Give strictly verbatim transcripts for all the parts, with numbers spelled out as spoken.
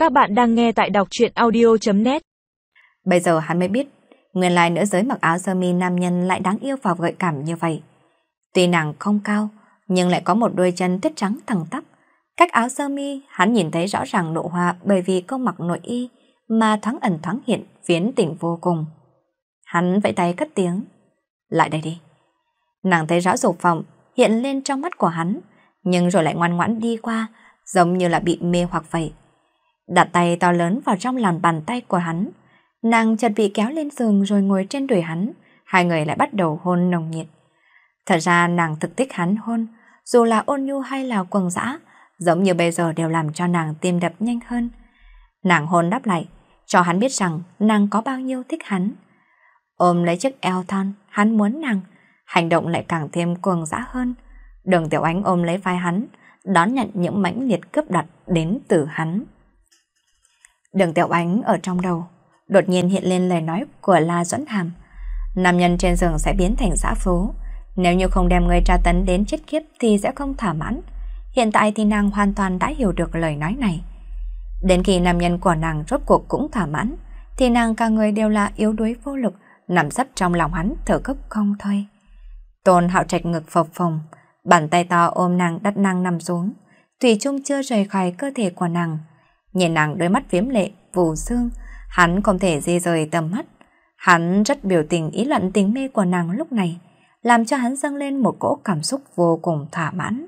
Các bạn đang nghe tại đọc truyện audio chấm net. Bây giờ hắn mới biết, nguyên lai nữ giới mặc áo sơ mi nam nhân lại đáng yêu và gợi cảm như vậy. Tuy nàng không cao, nhưng lại có một đôi chân tuyết trắng thẳng tắp. Cách áo sơ mi, hắn nhìn thấy rõ ràng nụ hoa bởi vì câu mặc nội y mà thoáng ẩn thoáng hiện, phiến tỉnh vô cùng. Hắn vẫy tay cất tiếng. Lại đây đi. Nàng thấy rõ dục vọng hiện lên trong mắt của hắn, nhưng rồi lại ngoan ngoãn đi qua, giống như là bị mê hoặc vậy. Đặt tay to lớn vào trong lòng bàn tay của hắn, nàng chợt bị kéo lên giường rồi ngồi trên đùi hắn, hai người lại bắt đầu hôn nồng nhiệt. Thật ra nàng thực thích hắn hôn, dù là ôn nhu hay là cuồng dã, giống như bây giờ đều làm cho nàng tim đập nhanh hơn. Nàng hôn đáp lại, cho hắn biết rằng nàng có bao nhiêu thích hắn. Ôm lấy chiếc eo thon, hắn muốn nàng, hành động lại càng thêm cuồng dã hơn. Đường Tiểu Ánh ôm lấy vai hắn, đón nhận những mãnh liệt cướp đoạt đến từ hắn. Đường Tiểu Ánh ở trong đầu, đột nhiên hiện lên lời nói của La Duẫn Hàm. Nam nhân trên giường sẽ biến thành dã phú, nếu như không đem người tra tấn đến chết khiếp thì sẽ không thỏa mãn. Hiện tại thì nàng hoàn toàn đã hiểu được lời nói này. Đến khi nam nhân của nàng rốt cuộc cũng thỏa mãn, thì nàng cả người đều là yếu đuối vô lực, nằm sấp trong lòng hắn thở gấp không thôi. Tôn Hạo Trạch ngực phập phồng, bàn tay to ôm nàng đặt nàng nằm xuống, thủy chung chưa rời khỏi cơ thể của nàng. Nhìn nàng đôi mắt viếm lệ, vù sương, hắn không thể di rời tầm mắt. Hắn rất biểu tình ý luận tình mê của nàng lúc này, làm cho hắn dâng lên một cỗ cảm xúc vô cùng thỏa mãn.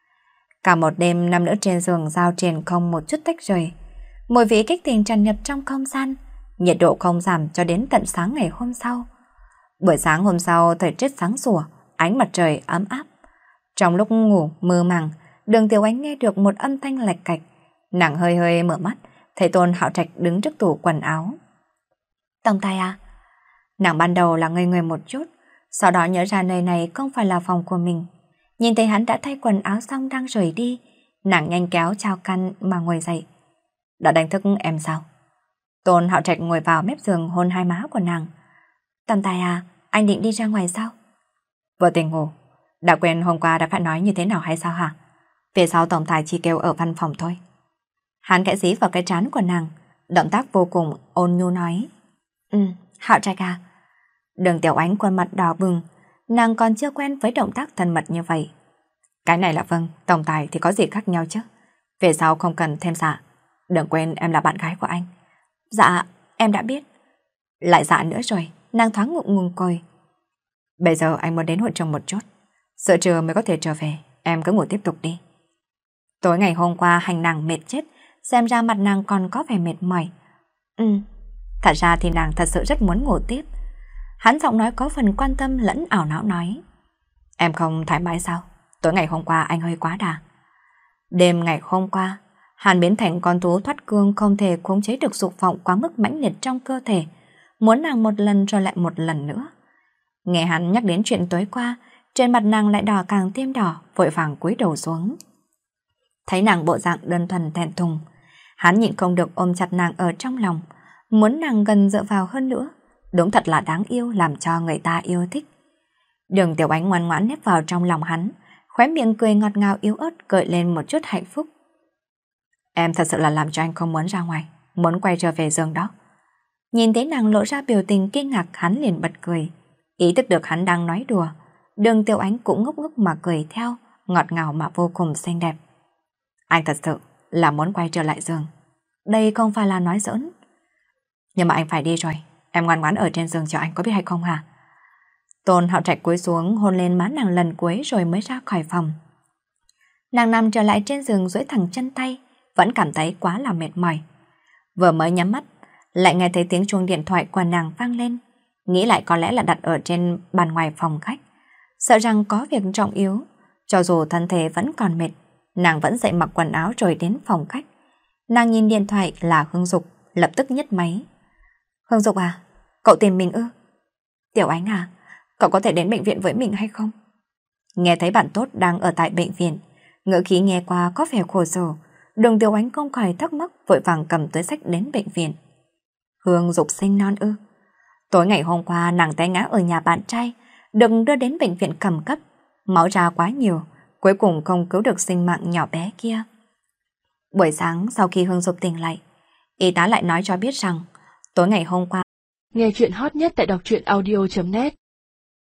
Cả một đêm nam nữ trên giường giao triền không một chút tách rời. Mùi vị kích tình tràn nhập trong không gian, nhiệt độ không giảm cho đến tận sáng ngày hôm sau. Buổi sáng hôm sau thời tiết sáng sủa, ánh mặt trời ấm áp. Trong lúc ngủ mơ màng, Đường Tiểu Ánh nghe được một âm thanh lạch cạch. Nàng hơi hơi mở mắt, thấy Tôn Hạo Trạch đứng trước tủ quần áo. Tổng tài à? Nàng ban đầu là ngây người một chút, sau đó nhớ ra nơi này không phải là phòng của mình. Nhìn thấy hắn đã thay quần áo xong đang rời đi, nàng nhanh kéo chào căn mà ngồi dậy. Đã đánh thức em sao? Tôn Hạo Trạch ngồi vào mép giường hôn hai má của nàng. Tổng tài à, anh định đi ra ngoài sao? Vừa tỉnh ngủ, đã quên hôm qua đã phải nói như thế nào hay sao hả? Về sau tổng tài chỉ kêu ở văn phòng thôi. Hắn kẽ dí vào cái trán của nàng, động tác vô cùng ôn nhu nói. Ừ, Hạo Trạch à. Đường Tiểu Ánh khuôn mặt đỏ bừng, nàng còn chưa quen với động tác thân mật như vậy. Cái này là vâng, tổng tài thì có gì khác nhau chứ. Về sau không cần thêm dạ. Đừng quên em là bạn gái của anh. Dạ, em đã biết. Lại dạ nữa rồi, nàng thoáng ngượng ngùng cười. Bây giờ anh muốn đến hội trường một chút, sợ trưa mới có thể trở về, em cứ ngủ tiếp tục đi. Tối ngày hôm qua hành nàng mệt chết, xem ra mặt nàng còn có vẻ mệt mỏi. Ừ, thật ra thì nàng thật sự rất muốn ngủ tiếp. Hắn giọng nói có phần quan tâm lẫn ảo não nói. Em không thoải mái sao? Tối ngày hôm qua anh hơi quá đà. Đêm ngày hôm qua, hắn biến thành con thú thoát cương không thể khống chế được dục vọng quá mức mãnh liệt trong cơ thể, muốn nàng một lần rồi lại một lần nữa. Nghe hắn nhắc đến chuyện tối qua, trên mặt nàng lại đỏ càng thêm đỏ, vội vàng cúi đầu xuống. Thấy nàng bộ dạng đơn thuần thẹn thùng, hắn nhịn không được ôm chặt nàng ở trong lòng, muốn nàng gần dựa vào hơn nữa. Đúng thật là đáng yêu, làm cho người ta yêu thích. Đường Tiểu Ánh ngoan ngoãn nép vào trong lòng hắn, khóe miệng cười ngọt ngào yếu ớt gợi lên một chút hạnh phúc. Em thật sự là làm cho anh không muốn ra ngoài, muốn quay trở về giường đó. Nhìn thấy nàng lộ ra biểu tình kinh ngạc, hắn liền bật cười. Ý thức được hắn đang nói đùa, Đường Tiểu Ánh cũng ngốc ngốc mà cười theo, ngọt ngào mà vô cùng xinh đẹp. Anh thật sự là muốn quay trở lại giường. Đây không phải là nói giỡn. Nhưng mà anh phải đi rồi, em ngoan ngoãn ở trên giường cho anh có biết hay không hả? Tôn Hạo Trạch cúi xuống hôn lên má nàng lần cuối rồi mới ra khỏi phòng. Nàng nằm trở lại trên giường duỗi thẳng chân tay, vẫn cảm thấy quá là mệt mỏi. Vừa mới nhắm mắt, lại nghe thấy tiếng chuông điện thoại của nàng vang lên. Nghĩ lại có lẽ là đặt ở trên bàn ngoài phòng khách. Sợ rằng có việc trọng yếu, cho dù thân thể vẫn còn mệt, nàng vẫn dậy mặc quần áo rồi đến phòng khách. Nàng nhìn điện thoại là Hương Dục, lập tức nhấc máy. Hương Dục à, cậu tìm mình ư? Tiểu Ánh à, cậu có thể đến bệnh viện với mình hay không? Nghe thấy bạn tốt đang ở tại bệnh viện, ngữ khí nghe qua có vẻ khổ sở, Đường Tiểu Ánh không khỏi thắc mắc vội vàng cầm túi xách đến bệnh viện. Hương Dục sinh non ư? Tối ngày hôm qua nàng té ngã ở nhà bạn trai, được đưa đến bệnh viện khẩn cấp, máu ra quá nhiều, cuối cùng không cứu được sinh mạng nhỏ bé kia. Buổi sáng sau khi Hương Dục tỉnh lại, Y tá lại nói cho biết rằng tối ngày hôm qua. Nghe chuyện hot nhất tại đọc truyện audio chấm net